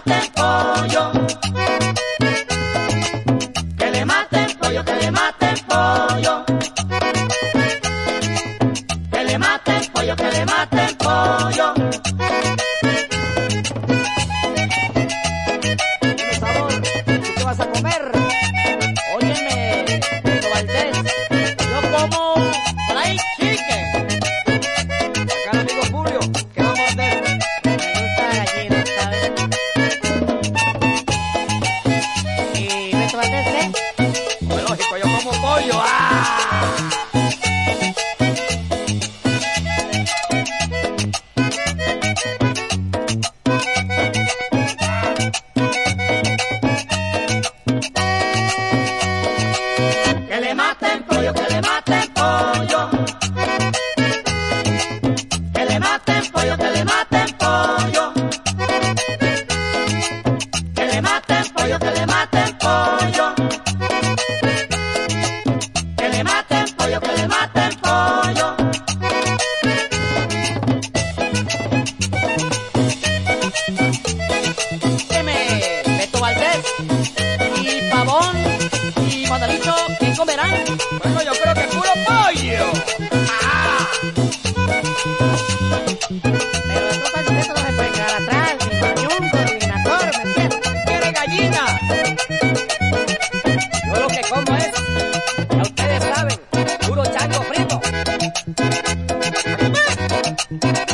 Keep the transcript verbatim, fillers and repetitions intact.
maten pollo, que le maten pollo, que le maten pollo, que le maten pollo, que le maten pollo. Dime, sabor, ¿tú qué vas a comer? Óyeme, Beto Valdés, yo como fried chicken. Acá el amigo Julio, ¿qué va a morder? Me gusta la gallina, ¿sabes? ¿Y Beto Valdés qué? Pues lógico, yo como pollo. ¡Ah! Que le maten pollo, que le maten pollo, que le maten pollo, que le maten pollo, que le maten pollo, que le maten pollo, que le maten pollo, que le maten pollo. Óyeme, Beto Valdés y Pavón y Manolito, ¿qué comerán? Bueno, yo creo que puro pollo. ¡Ah! Pero estos pañuelos no se pueden quedar atrás, sin bañón, coordinador, ¿me entiendes? ¿Quiere gallina? Yo lo que como es, ya ustedes saben, puro chango frito.